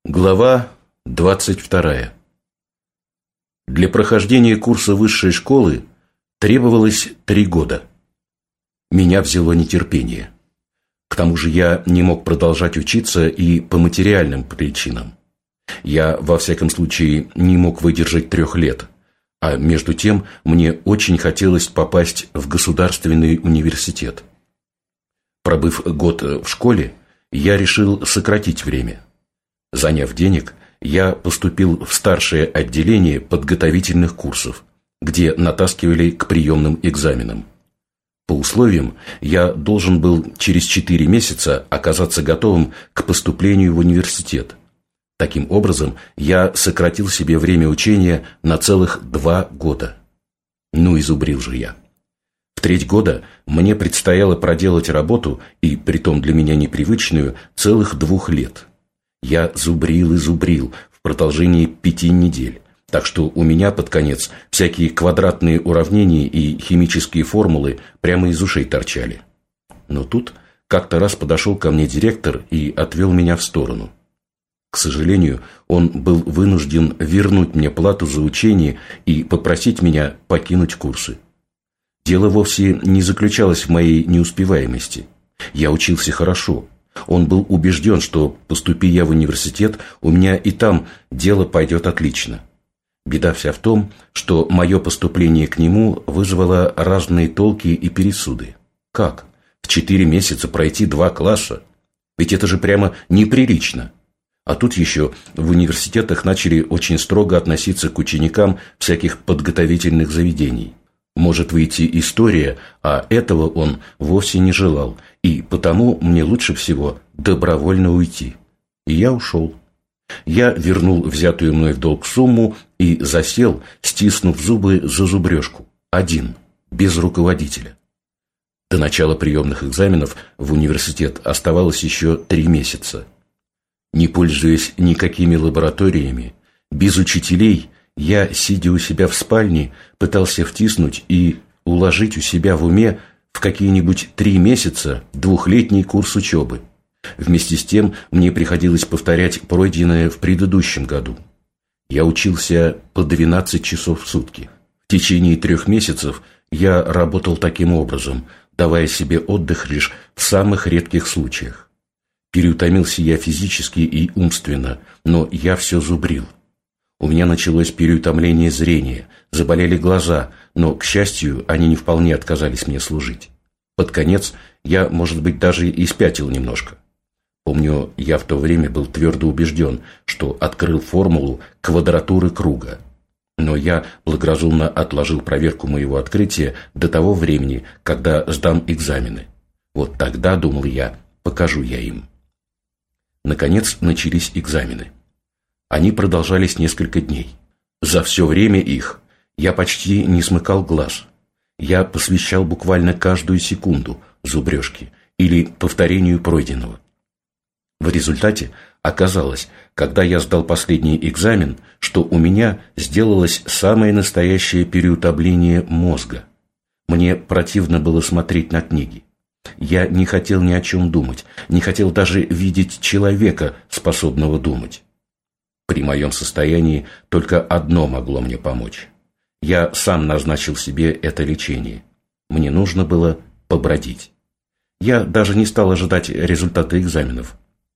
Глава 22. Для прохождения курса высшей школы требовалось 3 года. Меня взяло нетерпение. К тому же я не мог продолжать учиться и по материальным причинам. Я, во всяком случае, не мог выдержать 3 лет, а между тем мне очень хотелось попасть в государственный университет. Пробыв год в школе, я решил сократить время. Заняв денег, я поступил в старшее отделение подготовительных курсов, где натаскивали к приемным экзаменам. По условиям, я должен был через 4 месяца оказаться готовым к поступлению в университет. Таким образом, я сократил себе время учения на целых 2 года. Ну, изубрил же я. В 3 года мне предстояло проделать работу, и притом для меня непривычную, целых 2 лет. Я зубрил и зубрил в продолжении 5 недель, так что у меня под конец всякие квадратные уравнения и химические формулы прямо из ушей торчали. Но тут как-то раз подошел ко мне директор и отвел меня в сторону. К сожалению, он был вынужден вернуть мне плату за учение и попросить меня покинуть курсы. Дело вовсе не заключалось в моей неуспеваемости. Я учился хорошо. Он был убежден, что, поступи я в университет, у меня и там дело пойдет отлично. Беда вся в том, что мое поступление к нему вызвало разные толки и пересуды. Как? В 4 месяца пройти 2 класса? Ведь это же прямо неприлично. А тут еще в университетах начали очень строго относиться к ученикам всяких подготовительных заведений. Может выйти история, а этого он вовсе не желал, и потому мне лучше всего добровольно уйти. И я ушел. Я вернул взятую мной в долг сумму и засел, стиснув зубы за зубрежку, один, без руководителя. До начала приемных экзаменов в университет оставалось еще 3 месяца. Не пользуясь никакими лабораториями, без учителей, я, сидя у себя в спальне, пытался втиснуть и уложить у себя в уме в какие-нибудь 3 месяца 2-летний курс учебы. Вместе с тем мне приходилось повторять пройденное в предыдущем году. Я учился по 12 часов в сутки. В течение 3 месяцев я работал таким образом, давая себе отдых лишь в самых редких случаях. Переутомился я физически и умственно, но я все зубрил. У меня началось переутомление зрения, заболели глаза, но, к счастью, они не вполне отказались мне служить. Под конец я, может быть, даже и спятил немножко. Помню, я в то время был твердо убежден, что открыл формулу квадратуры круга. Но я благоразумно отложил проверку моего открытия до того времени, когда сдам экзамены. Вот тогда, думал я, покажу я им. Наконец начались экзамены. Они продолжались несколько дней. За все время их я почти не смыкал глаз. Я посвящал буквально каждую секунду зубрежке или повторению пройденного. В результате оказалось, когда я сдал последний экзамен, что у меня сделалось самое настоящее переутомление мозга. Мне противно было смотреть на книги. Я не хотел ни о чем думать, не хотел даже видеть человека, способного думать. При моем состоянии только одно могло мне помочь. Я сам назначил себе это лечение. Мне нужно было побродить. Я даже не стал ожидать результата экзаменов.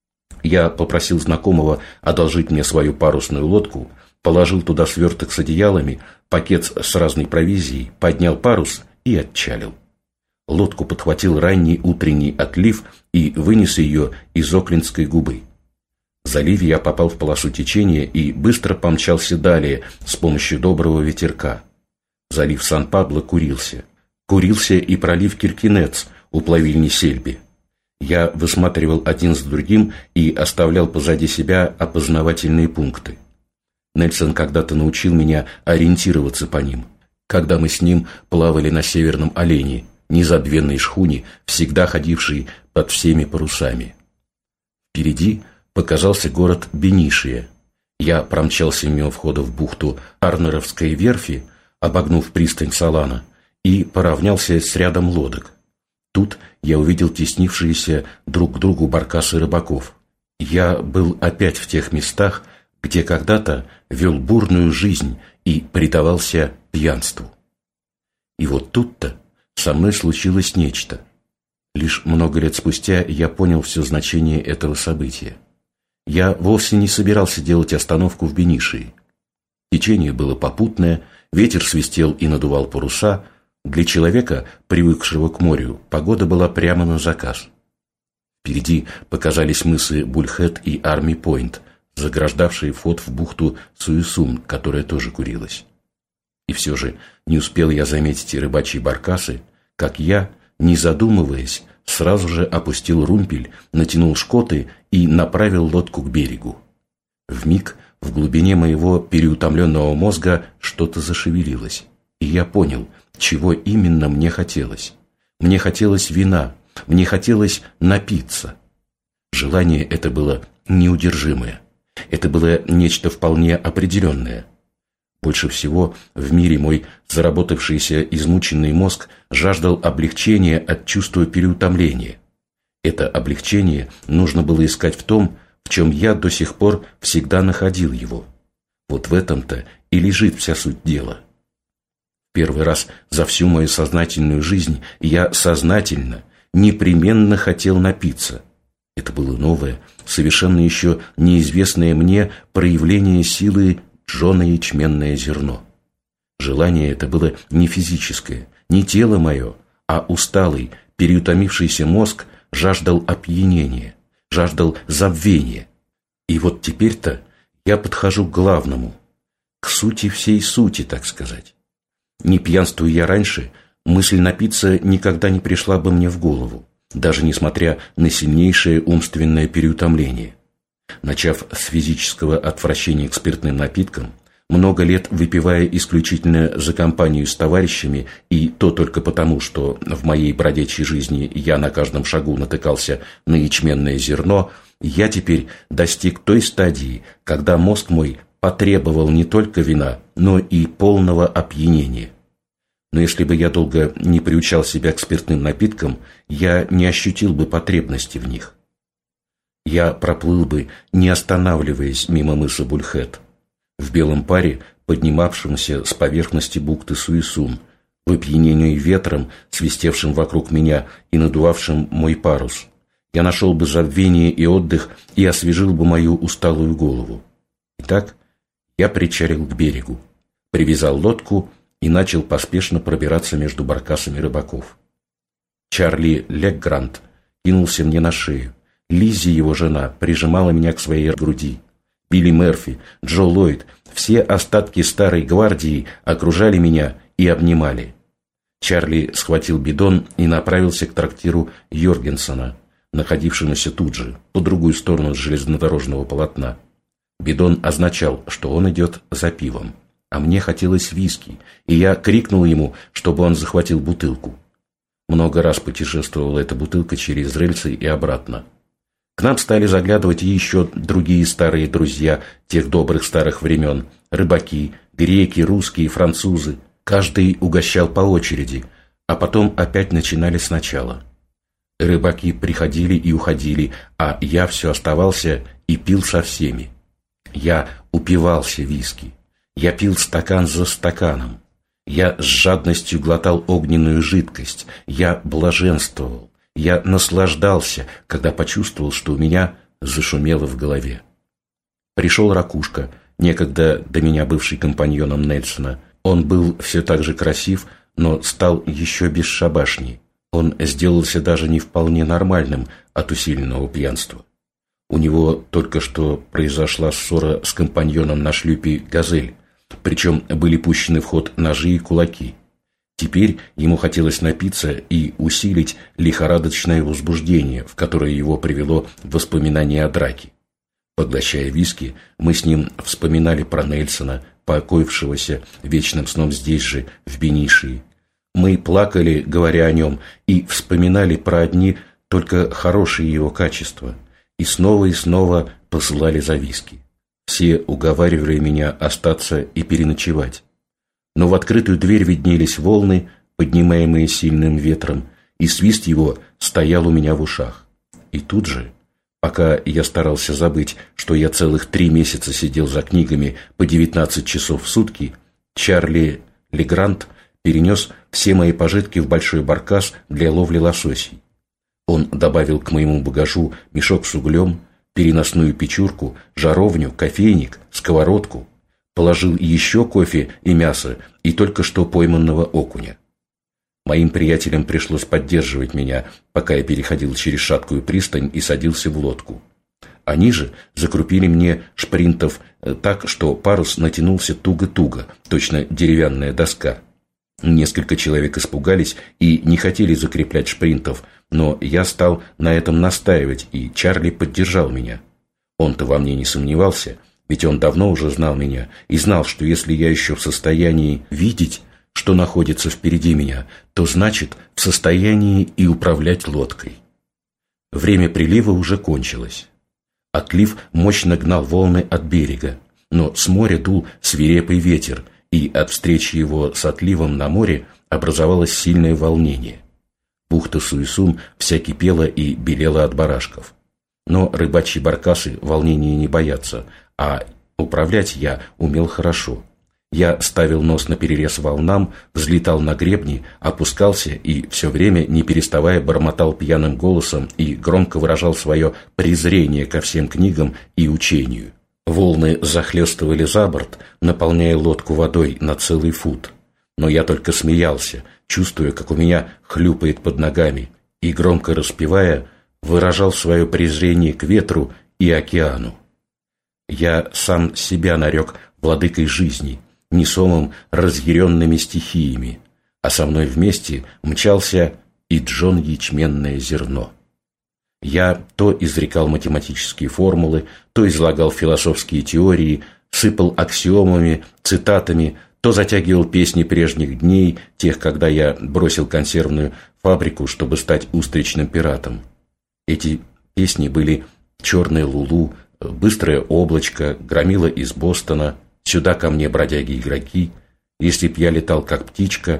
Я попросил знакомого одолжить мне свою парусную лодку, положил туда сверток с одеялами, пакет с разной провизией, поднял парус и отчалил. Лодку подхватил ранний утренний отлив и вынес ее из Оклендской губы. В заливе я попал в полосу течения и быстро помчался далее с помощью доброго ветерка. Залив Сан-Пабло курился. Курился и пролив Киркинец у плавильни Сельби. Я высматривал один за другим и оставлял позади себя опознавательные пункты. Нельсон когда-то научил меня ориентироваться по ним, когда мы с ним плавали на Северном Олене, незабвенной шхуне, всегда ходившей под всеми парусами. Впереди показался город Бенишия. Я промчался мимо входа в бухту Арнеровской верфи, обогнув пристань Салана, и поравнялся с рядом лодок. Тут я увидел теснившиеся друг к другу баркасы рыбаков. Я был опять в тех местах, где когда-то вел бурную жизнь и предавался пьянству. И вот тут-то со мной случилось нечто. Лишь много лет спустя я понял все значение этого события. Я вовсе не собирался делать остановку в Бенишии. Течение было попутное, ветер свистел и надувал паруса. Для человека, привыкшего к морю, погода была прямо на заказ. Впереди показались мысы Бульхет и Арми-Пойнт, заграждавшие вход в бухту Суесун, которая тоже курилась. И все же не успел я заметить рыбачьи баркасы, как я, не задумываясь, сразу же опустил румпель, натянул шкоты и направил лодку к берегу. Вмиг в глубине моего переутомленного мозга что-то зашевелилось, и я понял, чего именно мне хотелось. Мне хотелось вина, мне хотелось напиться. Желание это было неудержимое. Это было нечто вполне определенное. Больше всего в мире мой заработавшийся измученный мозг жаждал облегчения от чувства переутомления. Это облегчение нужно было искать в том, в чем я до сих пор всегда находил его. Вот в этом-то и лежит вся суть дела. Первый раз за всю мою сознательную жизнь я сознательно, непременно хотел напиться. Это было новое, совершенно еще неизвестное мне проявление силы Джона ячменное зерно. Желание это было не физическое, не тело мое, а усталый, переутомившийся мозг жаждал опьянения, жаждал забвения. И вот теперь-то я подхожу к главному, к сути всей сути, так сказать. Не пьянствуя я раньше, мысль напиться никогда не пришла бы мне в голову, даже несмотря на сильнейшее умственное переутомление. Начав с физического отвращения к спиртным напиткам, много лет выпивая исключительно за компанию с товарищами, и то только потому, что в моей бродячей жизни я на каждом шагу натыкался на ячменное зерно, я теперь достиг той стадии, когда мозг мой потребовал не только вина, но и полного опьянения. Но если бы я долго не приучал себя к спиртным напиткам, я не ощутил бы потребности в них. Я проплыл бы, не останавливаясь мимо мыса Бульхет, в белом паре, поднимавшемся с поверхности бухты Суесун, в опьянении ветром, свистевшим вокруг меня и надувавшим мой парус. Я нашел бы забвение и отдых и освежил бы мою усталую голову. Итак, я причалил к берегу, привязал лодку и начал поспешно пробираться между баркасами рыбаков. Чарли Леггрант кинулся мне на шею. Лиззи, его жена, прижимала меня к своей груди. Билли Мерфи, Джо Ллойд, все остатки старой гвардии окружали меня и обнимали. Чарли схватил бидон и направился к трактиру Йоргенсона, находившемуся тут же, по другую сторону железнодорожного полотна. Бидон означал, что он идет за пивом, а мне хотелось виски, и я крикнул ему, чтобы он захватил бутылку. Много раз путешествовала эта бутылка через рельсы и обратно. К нам стали заглядывать и еще другие старые друзья тех добрых старых времен. Рыбаки, греки, русские, французы. Каждый угощал по очереди, а потом опять начинали сначала. Рыбаки приходили и уходили, а я все оставался и пил со всеми. Я упивался виски. Я пил стакан за стаканом. Я с жадностью глотал огненную жидкость. Я блаженствовал. Я наслаждался, когда почувствовал, что у меня зашумело в голове. Пришел Ракушка, некогда до меня бывший компаньоном Нельсона. Он был все так же красив, но стал еще бесшабашней. Он сделался даже не вполне нормальным от усиленного пьянства. У него только что произошла ссора с компаньоном на шлюпе «Газель», причем были пущены в ход ножи и кулаки. Теперь ему хотелось напиться и усилить лихорадочное возбуждение, в которое его привело воспоминание о драке. Поглощая виски, мы с ним вспоминали про Нельсона, покоившегося вечным сном здесь же, в Бенишии. Мы плакали, говоря о нем, и вспоминали про одни только хорошие его качества, и снова посылали за виски. Все уговаривали меня остаться и переночевать. Но в открытую дверь виднелись волны, поднимаемые сильным ветром, и свист его стоял у меня в ушах. И тут же, Пока я старался забыть, что я целых 3 месяца сидел за книгами по 19 часов в сутки, Чарли Легрант перенес все мои пожитки в большой баркас для ловли лососей. Он добавил к моему багажу мешок с углем, переносную печурку, жаровню, кофейник, сковородку, положил еще кофе и мясо и только что пойманного окуня. Моим приятелям пришлось поддерживать меня, пока я переходил через шаткую пристань и садился в лодку. Они же закрупили мне шпринтов так, что парус натянулся туго-туго, точно деревянная доска. Несколько человек испугались и не хотели закреплять шпринтов, но я стал на этом настаивать, и Чарли поддержал меня. Он-то во мне не сомневался, ведь он давно уже знал меня и знал, что если я еще в состоянии видеть, что находится впереди меня, то значит в состоянии и управлять лодкой. Время прилива уже кончилось. Отлив мощно гнал волны от берега, но с моря дул свирепый ветер, и от встречи его с отливом на море образовалось сильное волнение. Бухта Суесун вся кипела и белела от барашков. Но рыбачьи баркасы волнения не боятся, а управлять я умел хорошо. Я ставил нос наперерез волнам, взлетал на гребни, опускался и все время, не переставая, бормотал пьяным голосом и громко выражал свое презрение ко всем книгам и учению. Волны захлестывали за борт, наполняя лодку водой на целый фут. Но я только смеялся, чувствуя, как у меня хлюпает под ногами, и, громко распевая, выражал свое презрение к ветру и океану. Я сам себя нарек владыкой жизни, несомым разъяренными стихиями, а со мной вместе мчался и джон ячменное зерно. Я то изрекал математические формулы, то излагал философские теории, сыпал аксиомами, цитатами, то затягивал песни прежних дней, тех, когда я бросил консервную фабрику, чтобы стать устричным пиратом. Эти песни были «Черное Лулу», «Быстрое облачко», «Громила из Бостона», «Сюда ко мне, бродяги-игроки», «Если б я летал, как птичка»,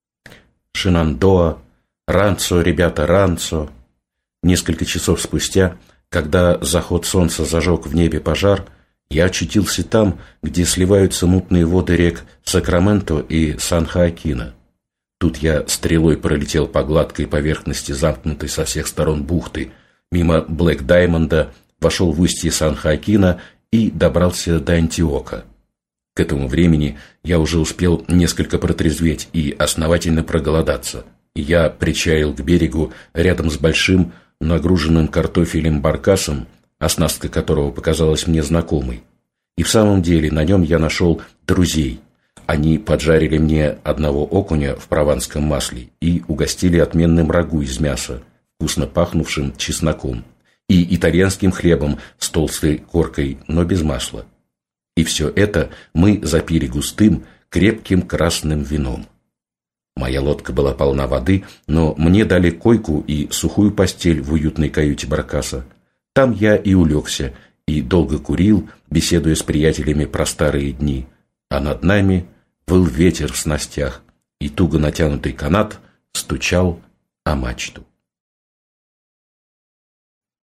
«Шинандоа», «Ранцо, ребята, ранцо». Несколько часов спустя, когда заход солнца зажег в небе пожар, я очутился там, где сливаются мутные воды рек Сакраменто и Сан-Хоакина. Тут я стрелой пролетел по гладкой поверхности замкнутой со всех сторон бухты, мимо Блэк-Даймонда, вошел в устье Сан-Хоакина и добрался до Антиока. К этому времени я уже успел несколько протрезветь и основательно проголодаться. Я причалил к берегу рядом с большим, нагруженным картофелем баркасом, оснастка которого показалась мне знакомой. И в самом деле на нем я нашел друзей. Они поджарили мне одного окуня в прованском масле и угостили отменным рагу из мяса, вкусно пахнувшим чесноком, и итальянским хлебом с толстой коркой, но без масла. И все это мы запили густым, крепким красным вином. Моя лодка была полна воды, но мне дали койку и сухую постель в уютной каюте баркаса. Там я и улегся, и долго курил, беседуя с приятелями про старые дни. А над нами выл ветер в снастях, и туго натянутый канат стучал о мачту.